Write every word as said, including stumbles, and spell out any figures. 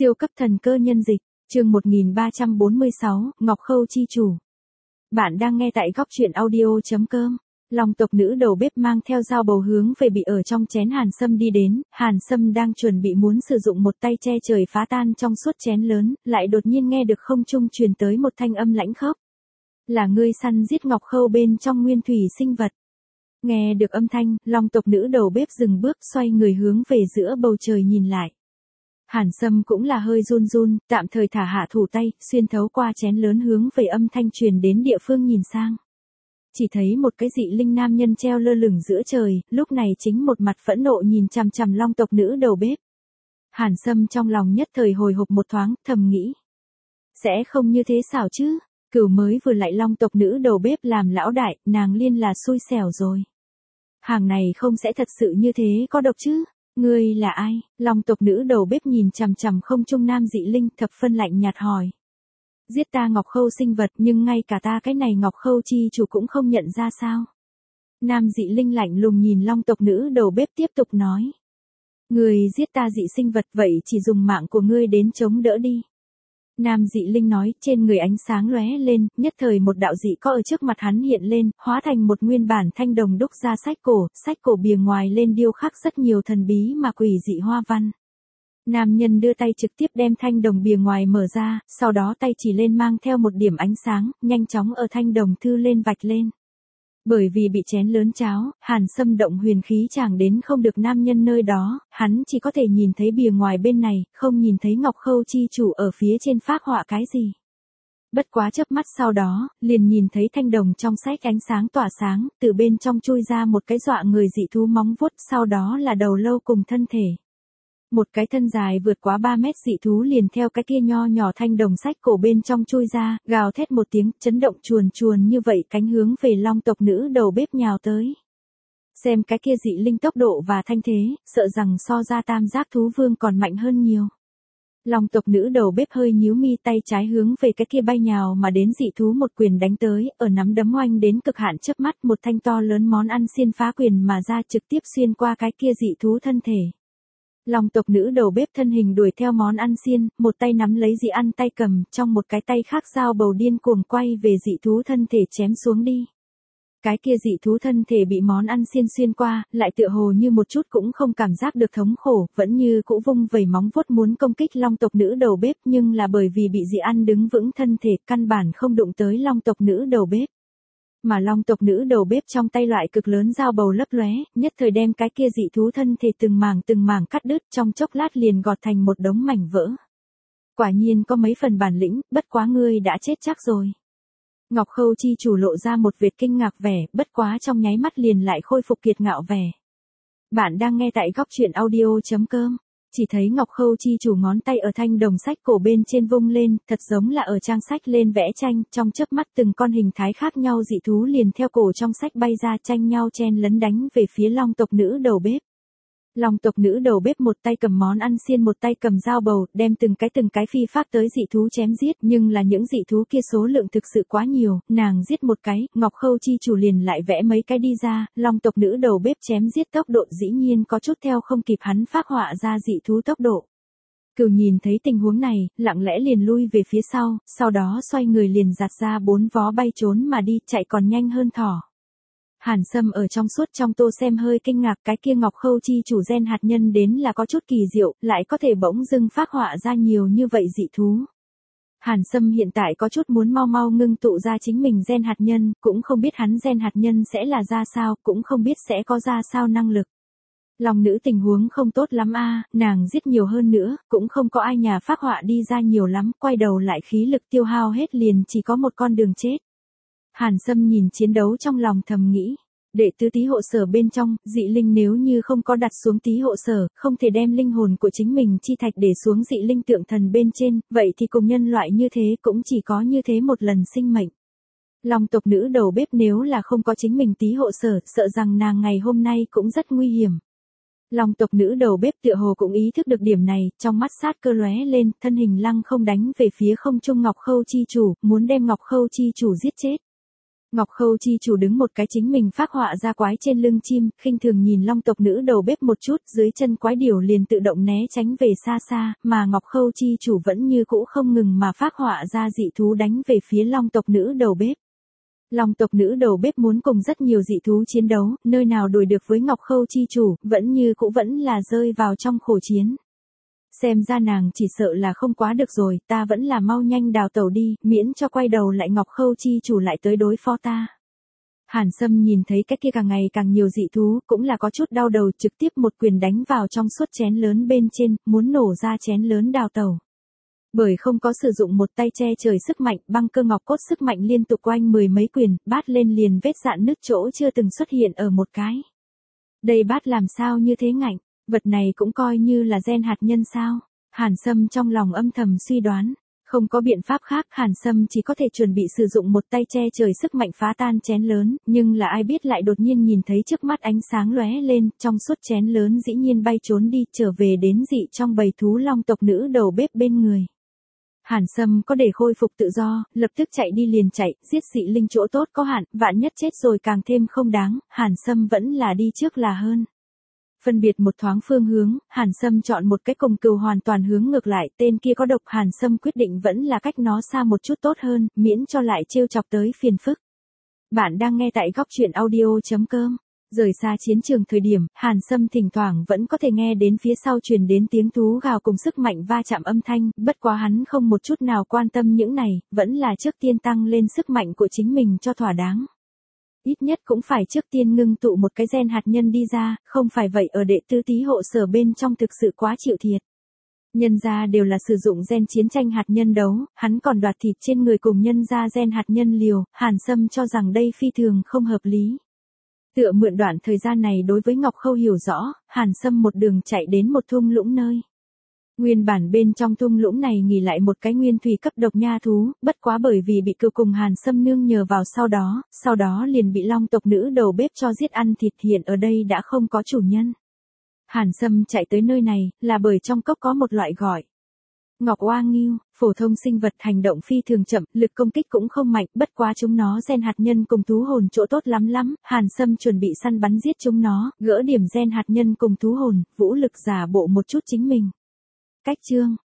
Siêu cấp thần cơ nhân dịch, chương một nghìn ba trăm bốn mươi sáu, Ngọc Khâu chi chủ. Bạn đang nghe tại góc truyện audio chấm com. Long tộc nữ đầu bếp mang theo dao bầu hướng về bị ở trong chén Hàn Sâm đi đến, Hàn Sâm đang chuẩn bị muốn sử dụng một tay che trời phá tan trong suốt chén lớn, lại đột nhiên nghe được không trung truyền tới một thanh âm lãnh khốc. Là ngươi săn giết Ngọc Khâu bên trong nguyên thủy sinh vật. Nghe được âm thanh, Long tộc nữ đầu bếp dừng bước xoay người hướng về giữa bầu trời nhìn lại. Hàn Sâm cũng là hơi run run, tạm thời thả hạ thủ tay, xuyên thấu qua chén lớn hướng về âm thanh truyền đến địa phương nhìn sang. Chỉ thấy một cái dị linh nam nhân treo lơ lửng giữa trời, lúc này chính một mặt phẫn nộ nhìn chằm chằm Long tộc nữ đầu bếp. Hàn Sâm trong lòng nhất thời hồi hộp một thoáng, thầm nghĩ. Sẽ không như thế xảo chứ, cửu mới vừa lại Long tộc nữ đầu bếp làm lão đại, nàng liên là xui xẻo rồi. Hàng này không sẽ thật sự như thế có độc chứ? Ngươi là ai? Long tộc nữ đầu bếp nhìn chằm chằm không trung nam dị linh thập phân lạnh nhạt hỏi. Giết ta Ngọc Khâu sinh vật nhưng ngay cả ta cái này Ngọc Khâu chi chủ cũng không nhận ra sao? Nam dị linh lạnh lùng nhìn Long tộc nữ đầu bếp tiếp tục nói. Ngươi giết ta dị sinh vật vậy chỉ dùng mạng của ngươi đến chống đỡ đi. Nam dị linh nói, trên người ánh sáng lóe lên, nhất thời một đạo dị có ở trước mặt hắn hiện lên, hóa thành một nguyên bản thanh đồng đúc ra sách cổ, sách cổ bìa ngoài lên điêu khắc rất nhiều thần bí mà quỷ dị hoa văn. Nam nhân đưa tay trực tiếp đem thanh đồng bìa ngoài mở ra, sau đó tay chỉ lên mang theo một điểm ánh sáng, nhanh chóng ở thanh đồng thư lên vạch lên. Bởi vì bị chén lớn cháo, Hàn Sâm động huyền khí chẳng đến không được nam nhân nơi đó, hắn chỉ có thể nhìn thấy bìa ngoài bên này, không nhìn thấy Ngọc Khâu chi chủ ở phía trên phác họa cái gì. Bất quá chớp mắt sau đó, liền nhìn thấy thanh đồng trong sách ánh sáng tỏa sáng, từ bên trong chui ra một cái dọa người dị thú móng vuốt, sau đó là đầu lâu cùng thân thể. Một cái thân dài vượt quá ba mét dị thú liền theo cái kia nho nhỏ thanh đồng sách cổ bên trong chui ra, gào thét một tiếng, chấn động chuồn chuồn như vậy cánh hướng về Long tộc nữ đầu bếp nhào tới. Xem cái kia dị linh tốc độ và thanh thế, sợ rằng so ra tam giác thú vương còn mạnh hơn nhiều. Long tộc nữ đầu bếp hơi nhíu mi, tay trái hướng về cái kia bay nhào mà đến dị thú một quyền đánh tới, ở nắm đấm oanh đến cực hạn chớp mắt một thanh to lớn món ăn xiên phá quyền mà ra trực tiếp xuyên qua cái kia dị thú thân thể. Long tộc nữ đầu bếp thân hình đuổi theo món ăn xiên, một tay nắm lấy dị ăn tay cầm, trong một cái tay khác dao bầu điên cuồng quay về dị thú thân thể chém xuống đi. Cái kia dị thú thân thể bị món ăn xiên xuyên qua, lại tựa hồ như một chút cũng không cảm giác được thống khổ, vẫn như cũ vung vẩy móng vuốt muốn công kích Long tộc nữ đầu bếp, nhưng là bởi vì bị dị ăn đứng vững thân thể, căn bản không đụng tới Long tộc nữ đầu bếp. Mà Long tộc nữ đầu bếp trong tay loại cực lớn dao bầu lấp lóe, nhất thời đem cái kia dị thú thân thể từng mảng từng mảng cắt đứt, trong chốc lát liền gọt thành một đống mảnh vỡ. Quả nhiên có mấy phần bản lĩnh, bất quá ngươi đã chết chắc rồi. Ngọc Khâu chi chủ lộ ra một vệt kinh ngạc vẻ, bất quá trong nháy mắt liền lại khôi phục kiệt ngạo vẻ. Bạn đang nghe tại góc truyện audio chấm com. Chỉ thấy Ngọc Khâu chi chủ ngón tay ở thanh đồng sách cổ bên trên vung lên, thật giống là ở trang sách lên vẽ tranh, trong chớp mắt từng con hình thái khác nhau dị thú liền theo cổ trong sách bay ra tranh nhau chen lấn đánh về phía Long tộc nữ đầu bếp. Long tộc nữ đầu bếp một tay cầm món ăn xiên một tay cầm dao bầu, đem từng cái từng cái phi phác tới dị thú chém giết, nhưng là những dị thú kia số lượng thực sự quá nhiều, nàng giết một cái, Ngọc Khâu chi chủ liền lại vẽ mấy cái đi ra, Long tộc nữ đầu bếp chém giết tốc độ dĩ nhiên có chút theo không kịp hắn phác họa ra dị thú tốc độ. Cửu nhìn thấy tình huống này, lặng lẽ liền lui về phía sau, sau đó xoay người liền giạt ra bốn vó bay trốn mà đi, chạy còn nhanh hơn thỏ. Hàn Sâm ở trong suốt trong tô xem hơi kinh ngạc, cái kia Ngọc Khâu chi chủ gen hạt nhân đến là có chút kỳ diệu, lại có thể bỗng dưng phác họa ra nhiều như vậy dị thú. Hàn Sâm hiện tại có chút muốn mau mau ngưng tụ ra chính mình gen hạt nhân, cũng không biết hắn gen hạt nhân sẽ là ra sao, cũng không biết sẽ có ra sao năng lực. Lòng nữ tình huống không tốt lắm a, nàng giết nhiều hơn nữa, cũng không có ai nhà phác họa đi ra nhiều lắm, quay đầu lại khí lực tiêu hao hết liền chỉ có một con đường chết. Hàn Sâm nhìn chiến đấu trong lòng thầm nghĩ, đệ tứ tí hộ sở bên trong, dị linh nếu như không có đặt xuống tí hộ sở, không thể đem linh hồn của chính mình chi thạch để xuống dị linh tượng thần bên trên, vậy thì cùng nhân loại như thế cũng chỉ có như thế một lần sinh mệnh. Long tộc nữ đầu bếp nếu là không có chính mình tí hộ sở, sợ rằng nàng ngày hôm nay cũng rất nguy hiểm. Long tộc nữ đầu bếp tựa hồ cũng ý thức được điểm này, trong mắt sát cơ lóe lên, thân hình lăng không đánh về phía không trung Ngọc Khâu chi chủ, muốn đem Ngọc Khâu chi chủ giết chết. Ngọc Khâu chi chủ đứng một cái chính mình phác họa ra quái trên lưng chim, khinh thường nhìn Long tộc nữ đầu bếp một chút, dưới chân quái điểu liền tự động né tránh về xa xa, mà Ngọc Khâu chi chủ vẫn như cũ không ngừng mà phác họa ra dị thú đánh về phía Long tộc nữ đầu bếp. Long tộc nữ đầu bếp muốn cùng rất nhiều dị thú chiến đấu, nơi nào đuổi được với Ngọc Khâu chi chủ, vẫn như cũ vẫn là rơi vào trong khổ chiến. Xem ra nàng chỉ sợ là không quá được rồi, ta vẫn là mau nhanh đào tẩu đi, miễn cho quay đầu lại Ngọc Khâu chi chủ lại tới đối phó ta. Hàn Sâm nhìn thấy cái kia càng ngày càng nhiều dị thú, cũng là có chút đau đầu, trực tiếp một quyền đánh vào trong suốt chén lớn bên trên, muốn nổ ra chén lớn đào tẩu. Bởi không có sử dụng một tay che trời sức mạnh, băng cơ ngọc cốt sức mạnh liên tục quanh mười mấy quyền, bát lên liền vết dạn nứt chỗ chưa từng xuất hiện ở một cái. Đây bát làm sao như thế ngạnh, vật này cũng coi như là gen hạt nhân sao? Hàn Sâm trong lòng âm thầm suy đoán, không có biện pháp khác, Hàn Sâm chỉ có thể chuẩn bị sử dụng một tay che trời sức mạnh phá tan chén lớn, nhưng là ai biết lại đột nhiên nhìn thấy trước mắt ánh sáng lóe lên, trong suốt chén lớn dĩ nhiên bay trốn đi, trở về đến dị trong bầy thú long tộc nữ đầu bếp bên người. Hàn Sâm có để khôi phục tự do, lập tức chạy đi liền chạy, giết dị linh chỗ tốt có hạn, vạn nhất chết rồi càng thêm không đáng, Hàn Sâm vẫn là đi trước là hơn. Phân biệt một thoáng phương hướng, Hàn Sâm chọn một cái cùng cừu hoàn toàn hướng ngược lại, tên kia có độc, Hàn Sâm quyết định vẫn là cách nó xa một chút tốt hơn, miễn cho lại trêu chọc tới phiền phức. Bạn đang nghe tại góc truyện audio chấm com. Rời xa chiến trường thời điểm, Hàn Sâm thỉnh thoảng vẫn có thể nghe đến phía sau truyền đến tiếng thú gào cùng sức mạnh va chạm âm thanh, bất quá hắn không một chút nào quan tâm những này, vẫn là trước tiên tăng lên sức mạnh của chính mình cho thỏa đáng. Ít nhất cũng phải trước tiên ngưng tụ một cái gen hạt nhân đi ra, không phải vậy ở đệ tư tí hộ sở bên trong thực sự quá chịu thiệt. Nhân gia đều là sử dụng gen chiến tranh hạt nhân đấu, hắn còn đoạt thịt trên người cùng nhân gia gen hạt nhân liều, Hàn Sâm cho rằng đây phi thường không hợp lý. Tựa mượn đoạn thời gian này đối với Ngọc Khâu hiểu rõ, Hàn Sâm một đường chạy đến một thung lũng nơi. Nguyên bản bên trong thung lũng này nghỉ lại một cái nguyên thủy cấp độc nha thú, bất quá bởi vì bị cừu cùng Hàn Sâm nương nhờ vào sau đó, sau đó liền bị long tộc nữ đầu bếp cho giết ăn thịt, hiện ở đây đã không có chủ nhân. Hàn Sâm chạy tới nơi này, là bởi trong cốc có một loại gọi Ngọc Oa Ngưu, phổ thông sinh vật hành động phi thường chậm, lực công kích cũng không mạnh, bất quá chúng nó gen hạt nhân cùng thú hồn chỗ tốt lắm lắm, Hàn Sâm chuẩn bị săn bắn giết chúng nó, gỡ điểm gen hạt nhân cùng thú hồn, vũ lực giả bộ một chút chính mình. Cách chương